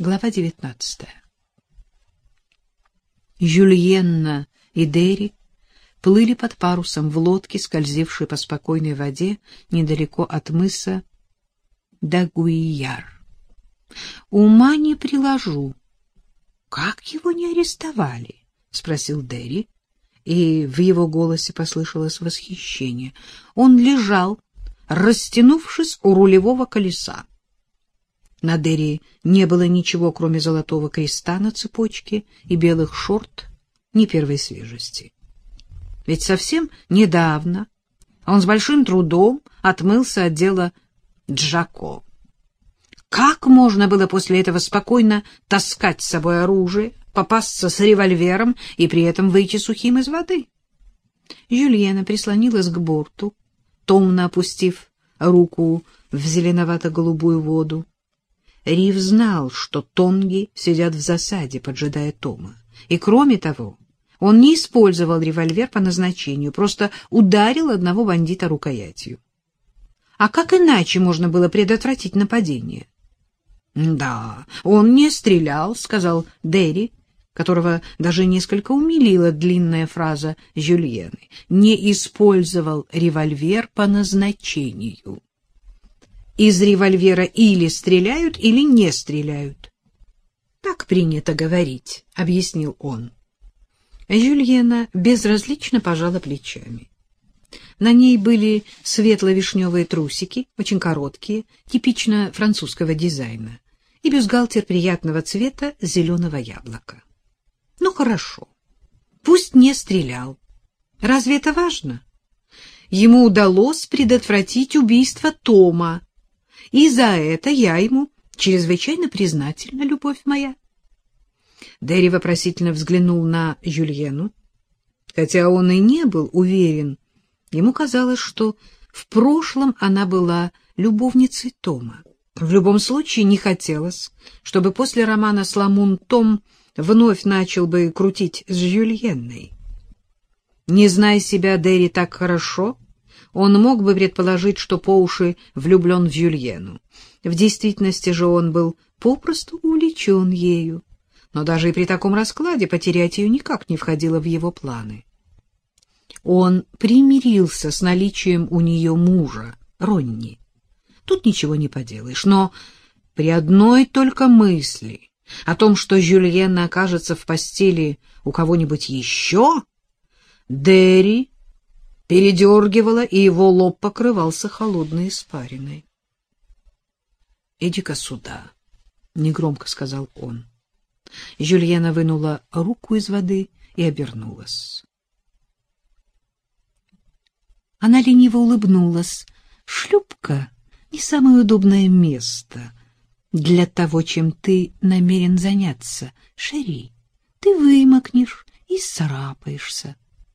Глава 19. Жюльенна и Дерри плыли под парусом в лодке, скользившей по спокойной воде недалеко от мыса Дагуияр. «Ума не приложу. Как его не арестовали?» — спросил Дерри, и в его голосе послышалось восхищение. Он лежал, растянувшись у рулевого колеса. На Дерри не было ничего, кроме золотого креста на цепочке и белых шорт не первой свежести. Ведь совсем недавно он с большим трудом отмылся от дела Джако. Как можно было после этого спокойно таскать с собой оружие, попасться с револьвером и при этом выйти сухим из воды? Жюльена прислонилась к борту, томно опустив руку в зеленовато-голубую воду. Риф знал, что тонги сидят в засаде, поджидая Тома. И, кроме того, он не использовал револьвер по назначению, просто ударил одного бандита рукоятью. А как иначе можно было предотвратить нападение? — Да, он не стрелял, — сказал Дерри, которого даже несколько умилила длинная фраза Жюльены. Не использовал револьвер по назначению. Из револьвера или стреляют, или не стреляют. — Так принято говорить, — объяснил он. Жюльена безразлично пожала плечами. На ней были светло-вишневые трусики, очень короткие, типично французского дизайна, и бюстгальтер приятного цвета зеленого яблока. Ну, хорошо, пусть не стрелял. Разве это важно? Ему удалось предотвратить убийство Тома, и за это я ему чрезвычайно признательна, любовь моя. Дерри вопросительно взглянул на Жюльену. Хотя он и не был уверен, ему казалось, что в прошлом она была любовницей Тома. В любом случае не хотелось, чтобы после романа с Ламун Том вновь начал бы крутить с Жюльенной. Не зная себя Дерри так хорошо, он мог бы предположить, что по уши влюблен в Жюльену. В действительности же он был попросту увлечен ею, но даже и при таком раскладе потерять ее никак не входило в его планы. Он примирился с наличием у нее мужа, Ронни. Тут ничего не поделаешь, но при одной только мысли о том, что Жюльена окажется в постели у кого-нибудь еще, Дерри передергивало, и его лоб покрывался холодной испариной. — Иди-ка сюда, — негромко сказал он. Жюльена вынула руку из воды и обернулась. Она лениво улыбнулась. Шлюпка — не самое удобное место для того, чем ты намерен заняться. Шери, ты вымокнешь и сцарапаешься.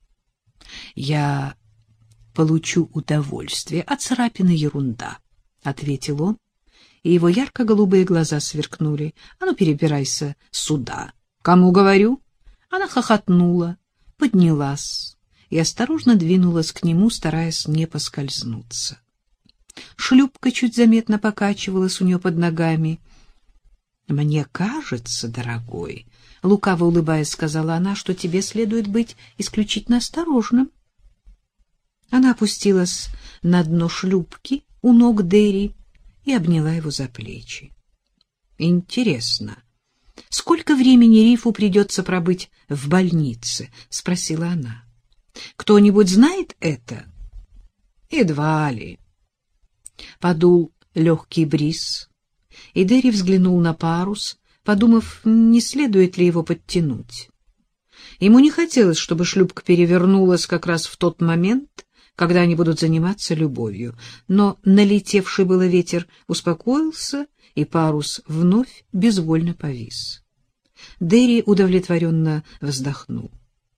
Я получу удовольствие, а царапины — ерунда, — ответил он, и его ярко-голубые глаза сверкнули. — А ну, перебирайся сюда. — Кому говорю? Она хохотнула, поднялась и осторожно двинулась к нему, стараясь не поскользнуться. Шлюпка чуть заметно покачивалась у нее под ногами. — Мне кажется, дорогой, — лукаво улыбаясь, сказала она, — что тебе следует быть исключительно осторожным. Она опустилась на дно шлюпки у ног Дерри и обняла его за плечи. — Интересно, сколько времени Рифу придется пробыть в больнице? — спросила она. — Кто-нибудь знает это? — Едва ли. Подул легкий бриз, и Дерри взглянул на парус, подумав, не следует ли его подтянуть. Ему не хотелось, чтобы шлюпка перевернулась как раз в тот момент, когда они будут заниматься любовью, но налетевший было ветер успокоился, и парус вновь безвольно повис. Дерри удовлетворенно вздохнул.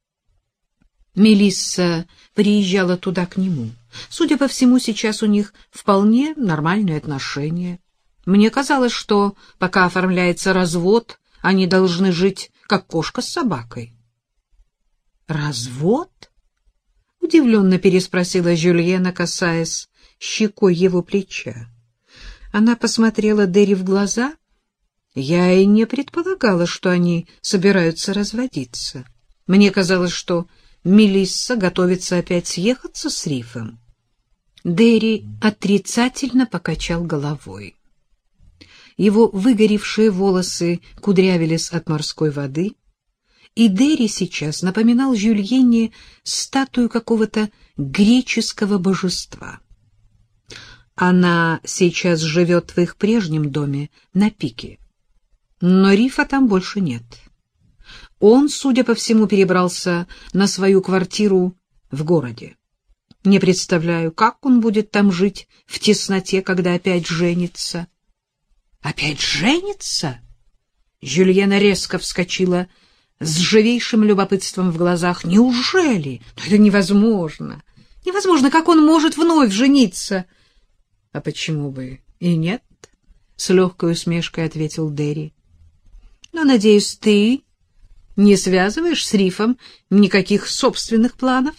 Мелисса приезжала туда к нему. Судя по всему, сейчас у них вполне нормальные отношения. Мне казалось, что пока оформляется развод, они должны жить как кошка с собакой. «Развод?» — удивленно переспросила Жюльена, касаясь щекой его плеча. Она посмотрела Дерри в глаза, Я и не предполагала, что они собираются разводиться. Мне казалось, что Мелисса готовится опять съехаться с Рифом. Дерри отрицательно покачал головой. Его выгоревшие волосы кудрявились от морской воды, и Дерри сейчас напоминал Жюльене статую какого-то греческого божества. Она сейчас живет в их прежнем доме на Пике, но Рифа там больше нет. Он, судя по всему, перебрался на свою квартиру в городе. Не представляю, как он будет там жить в тесноте, когда опять женится. Опять женится? Жюльена резко вскочила с живейшим любопытством в глазах. Неужели? Но это невозможно. Невозможно, как он может вновь жениться? А почему бы и нет? С легкой усмешкой ответил Дерри. Но, надеюсь, ты не связываешь с Рифом никаких собственных планов?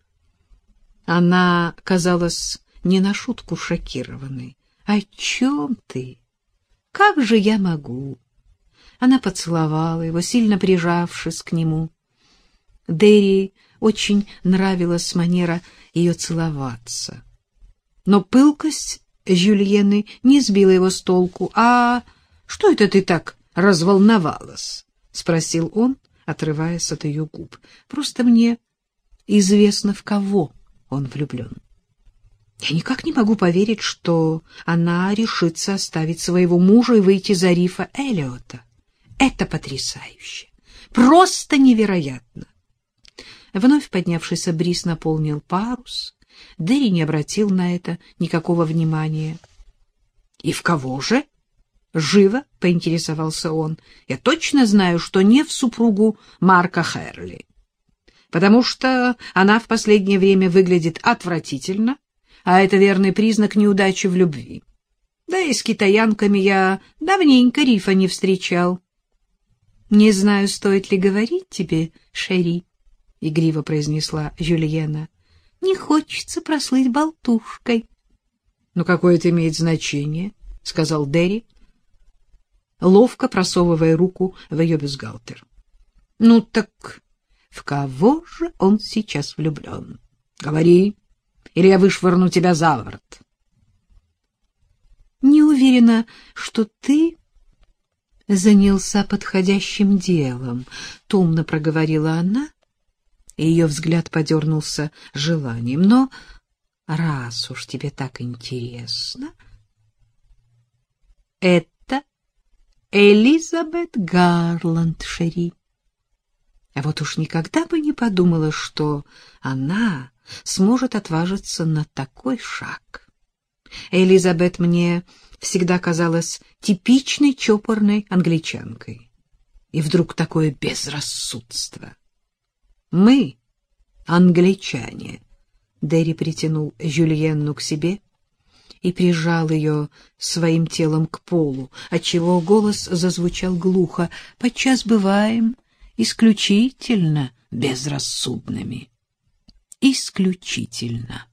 Она казалась не на шутку шокированной. О чем ты? Как же я могу? Она поцеловала его, сильно прижавшись к нему. Дерри очень нравилась манера ее целоваться. Но пылкость Жюльены не сбила его с толку. — А что это ты так разволновалась? — спросил он, отрываясь от ее губ. — Просто мне известно, в кого он влюблен. Я никак не могу поверить, что она решится оставить своего мужа и выйти за Рифа Эллиота. Это потрясающе, просто невероятно. Вновь поднявшийся бриз наполнил парус. Дерри не обратил на это никакого внимания. — И в кого же? — живо поинтересовался он. — Я точно знаю, что не в супругу Марка Херли, потому что она в последнее время выглядит отвратительно, а это верный признак неудачи в любви. Да и с китаянками я давненько Рифа не встречал. — Не знаю, стоит ли говорить тебе, Шерри, — игриво произнесла Жюльена. — Не хочется прослыть болтушкой. — Ну, какое это имеет значение, — сказал Дерри, ловко просовывая руку в ее бюстгальтер. — Ну так в кого же он сейчас влюблен? Говори, или я вышвырну тебя за ворот. — Не уверена, что ты занялся подходящим делом, — томно проговорила она, и ее взгляд подернулся желанием. — Но раз уж тебе так интересно... Это Элизабет Гарланд, Шерри. А вот уж никогда бы не подумала, что она сможет отважиться на такой шаг. Элизабет мне всегда казалась типичной чопорной англичанкой. И вдруг такое безрассудство. Мы, англичане, Дерри притянул Жюльенну к себе и прижал ее своим телом к полу, отчего голос зазвучал глухо. Подчас бываем исключительно безрассудными. Исключительно.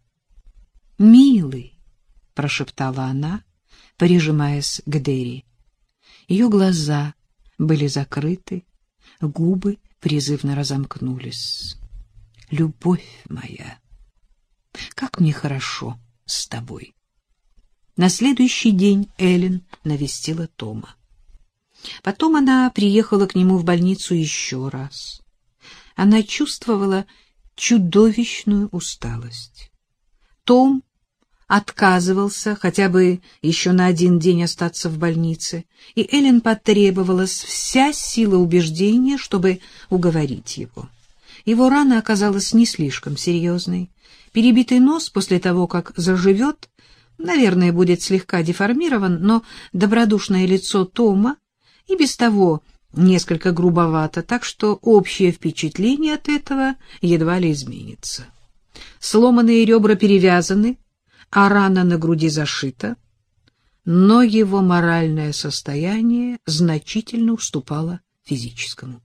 Милый, прошептала она, прижимаясь к Дерри. Ее глаза были закрыты, губы призывно разомкнулись. Любовь моя, как мне хорошо с тобой. На следующий день Эллен навестила Тома. Потом она приехала к нему в больницу еще раз. Она чувствовала чудовищную усталость. Том отказывался хотя бы еще на один день остаться в больнице, и Эллен потребовалась вся сила убеждения, чтобы уговорить его. Его рана оказалась не слишком серьезной. Перебитый нос после того, как заживет, наверное, будет слегка деформирован, но добродушное лицо Тома и без того несколько грубовато, так что общее впечатление от этого едва ли изменится. Сломанные ребра перевязаны, а рана на груди зашита, но его моральное состояние значительно уступало физическому.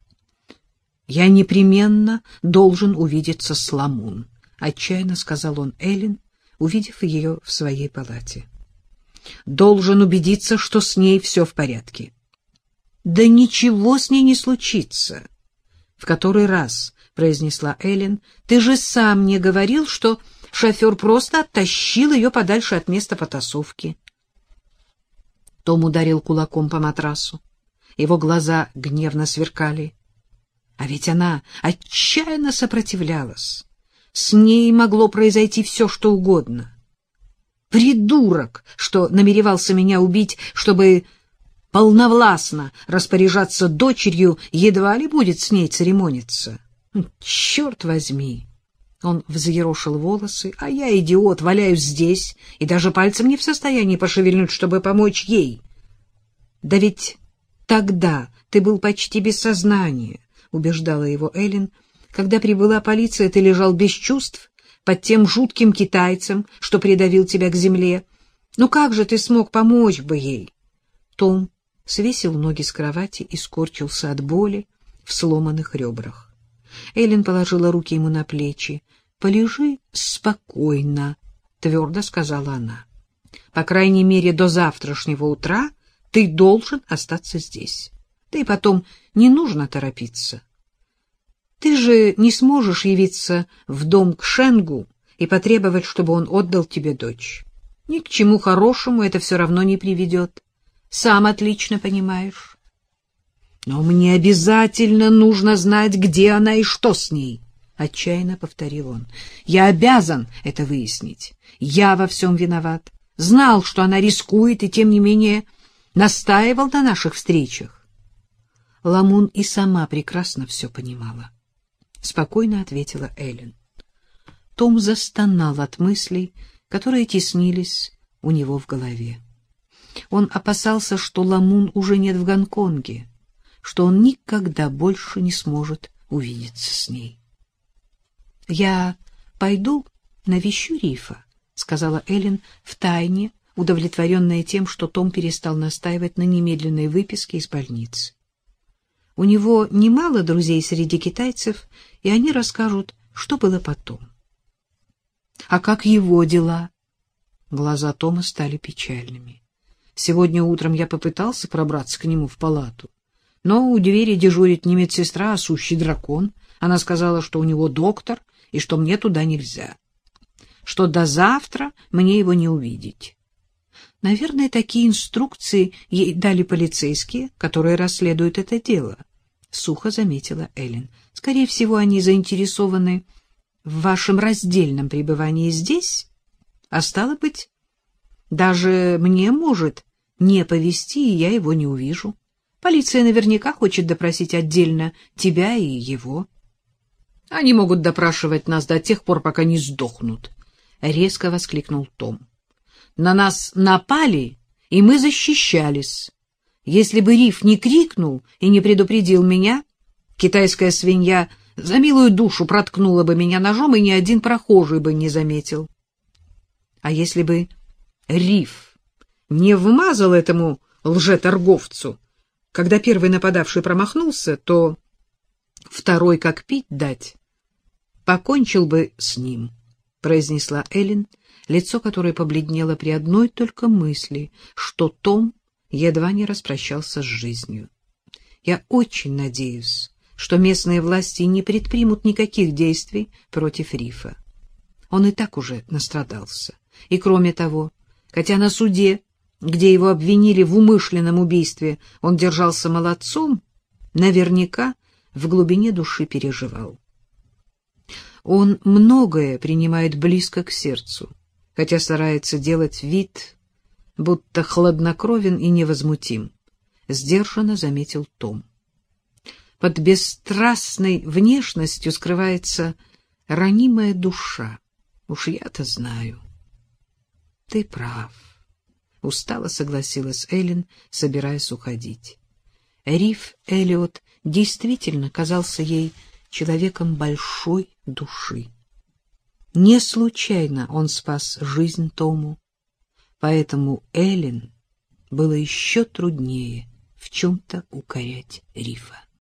«Я непременно должен увидеться с Ламун», — отчаянно сказал он Эллен, увидев ее в своей палате. «Должен убедиться, что с ней все в порядке. Да ничего с ней не случится. В который раз произнесла Эллен. Ты же сам мне говорил, что шофер просто оттащил ее подальше от места потасовки. Том ударил кулаком по матрасу. Его глаза гневно сверкали. А ведь она отчаянно сопротивлялась. С ней могло произойти все, что угодно. Придурок, что намеревался меня убить, чтобы полновластно распоряжаться дочерью, едва ли будет с ней церемониться. Черт возьми! Он взъерошил волосы, а я, идиот, валяюсь здесь и даже пальцем не в состоянии пошевельнуть, чтобы помочь ей. Да ведь тогда ты был почти без сознания, убеждала его Эллен. Когда прибыла полиция, ты лежал без чувств под тем жутким китайцем, что придавил тебя к земле. Ну как же ты смог помочь бы ей? Том свесил ноги с кровати и скорчился от боли в сломанных ребрах. Эллен положила руки ему на плечи. — Полежи спокойно, — твердо сказала она. — По крайней мере, до завтрашнего утра ты должен остаться здесь. Да и потом не нужно торопиться. Ты же не сможешь явиться в дом к Шенгу и потребовать, чтобы он отдал тебе дочь. Ни к чему хорошему это все равно не приведет. Сам отлично понимаешь. Но мне обязательно нужно знать, где она и что с ней, — отчаянно повторил он. Я обязан это выяснить. Я во всем виноват. Знал, что она рискует, и тем не менее настаивал на наших встречах. Ламун и сама прекрасно все понимала. Спокойно ответила Эллен. Том застонал от мыслей, которые теснились у него в голове. Он опасался, что Ламун уже нет в Гонконге, что он никогда больше не сможет увидеться с ней. — Я пойду навещу Рифа, — сказала Эллен втайне, удовлетворенная тем, что Том перестал настаивать на немедленной выписке из больницы. У него немало друзей среди китайцев, и они расскажут, что было потом. — А как его дела? Глаза Тома стали печальными. Сегодня утром я попытался пробраться к нему в палату, но у двери дежурит не медсестра, а сущий дракон. Она сказала, что у него доктор и что мне туда нельзя, что до завтра мне его не увидеть. Наверное, такие инструкции ей дали полицейские, которые расследуют это дело, — сухо заметила Эллен. Скорее всего, они заинтересованы в вашем раздельном пребывании здесь, а стало быть, даже мне может не повезти, и я его не увижу. Полиция наверняка хочет допросить отдельно тебя и его. Они могут допрашивать нас до тех пор, пока не сдохнут, — резко воскликнул Том. На нас напали, и мы защищались. Если бы Риф не крикнул и не предупредил меня, китайская свинья за милую душу проткнула бы меня ножом, и ни один прохожий бы не заметил. А если бы Риф не вмазал этому лжеторговцу, когда первый нападавший промахнулся, то второй, как пить дать, покончил бы с ним, — произнесла Эллен, лицо которой побледнело при одной только мысли, что Том едва не распрощался с жизнью. Я очень надеюсь, что местные власти не предпримут никаких действий против Рифа. Он и так уже настрадался. И кроме того, хотя на суде, где его обвинили в умышленном убийстве, он держался молодцом, наверняка в глубине души переживал. Он многое принимает близко к сердцу, хотя старается делать вид, будто хладнокровен и невозмутим, — сдержанно заметил Том. Под бесстрастной внешностью скрывается ранимая душа. Уж я-то знаю. — Ты прав, — устало согласилась Эллен, собираясь уходить. Риф Эллиот действительно казался ей человеком большой души. Не случайно он спас жизнь Тому, поэтому Эллен было еще труднее в чем-то укорять Рифа.